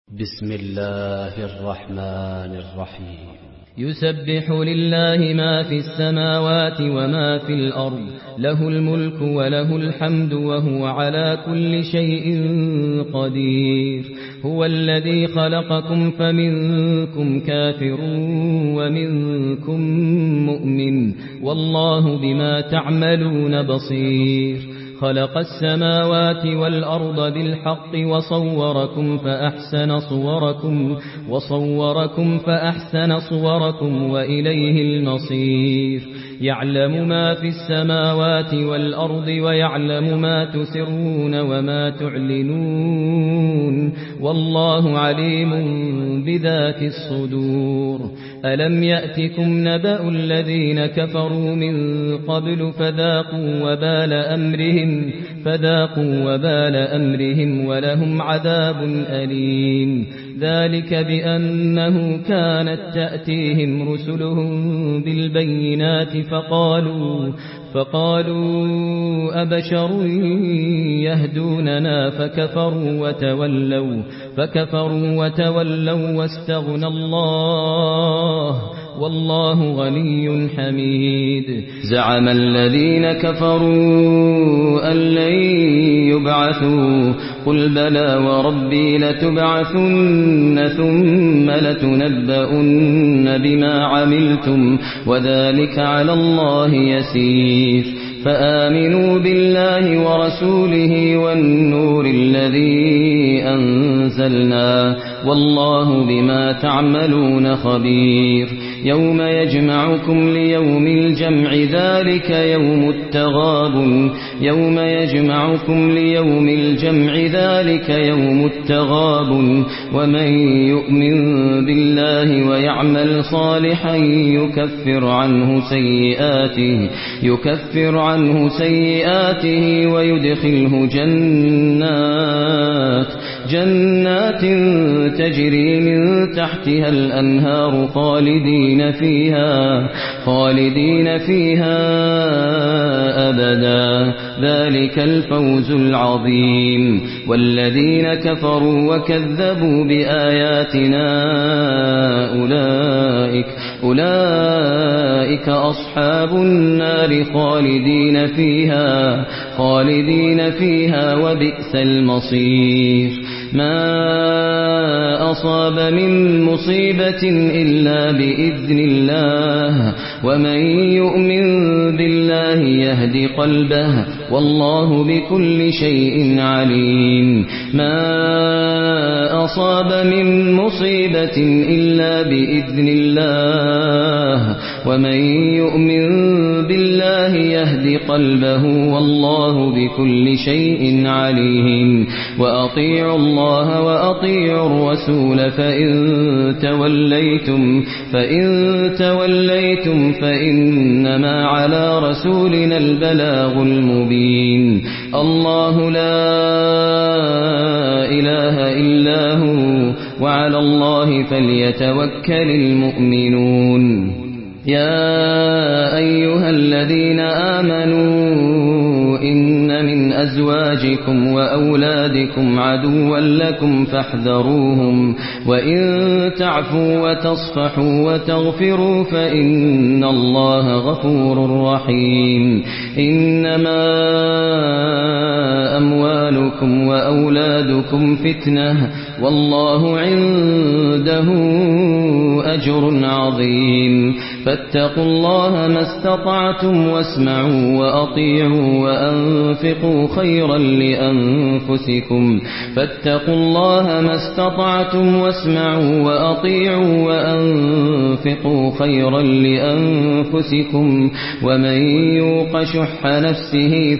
بسم الله الرحمن الرحيم. يسبح لله ما في السماوات وما في الأرض، له الملك وله الحمد وهو على كل شيء قدير. هو الذي خلقكم فمنكم كافر ومنكم مؤمن، والله بما تعملون بصير. خلق السماوات والأرض بالحق وصوركم فأحسن صوركم وإليه المصير. يعلم ما في السماوات والأرض ويعلم ما تسرون وما تعلنون، والله عليم بذات الصدور. ألم يأتكم نبأ الذين كفروا من قبل فذاقوا وبال أمرهم ولهم عذاب أليم. ذلك بأنه كانت تأتيهم رسلهم بالبينات فقالوا أبشر يهدوننا فكفروا وتولوا واستغنى الله والله غني حميد. زعم الذين كفروا أن لن يبعثوا، قل بلى وربي لتبعثن ثم لتنبؤن بما عملتم وذلك على الله يسير. فآمنوا بالله ورسوله والنور الذي أنزلنا، والله بما تعملون خبير. يوم يجمعكم ليوم الجمع ذلك يوم التغابن، ومن يؤمن بالله ويعمل صالحا يكفر عنه سيئاته ويدخله جنات تجري من تحتها الأنهار خالدين فيها أبدا، ذلك الفوز العظيم. والذين كفروا وكذبوا بآياتنا أولئك أصحاب النار خالدين فيها وبئس المصير. ما أصاب من مصيبة إلا بإذن الله، ومن يؤمن بالله يهد قلبه، والله بكل شيء عليم. ما أصاب من مصيبة إلا بإذن الله، ومن يؤمن بالله يهد قلبه، والله بكل شيء عليم. وأطيعوا الله وأطيعوا الرسول فإن توليتم فإنما على رسولنا البلاغ المبين. الله لا إله إلا هو، وعلى الله فليتوكل المؤمنون. يا أيها الذين آمنوا إن من أزواجكم وأولادكم عدوا لكم فاحذروهم، وإن تعفوا وتصفحوا وتغفروا فإن الله غفور رحيم. إنما أموالكم وأولادكم فتنة، والله عنده أجر عظيم. فاتقوا الله ما استطعتم واسمعوا وأطيعوا وأنفقوا خيرا لأنفسكم. فاتقوا الله ما استطعتم واسمعوا وأطيعوا وأنفقوا خيرا لأنفسكم، ومن يوق شح نفسه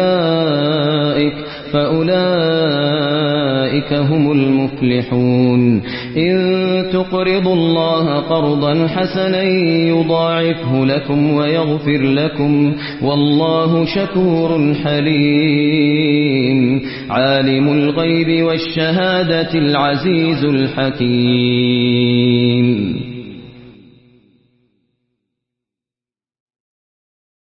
فأولئك هم المفلحون. إن تقرضوا الله قرضا حسنا يضاعفه لكم ويغفر لكم، والله شكور حليم. عالم الغيب والشهادة العزيز الحكيم.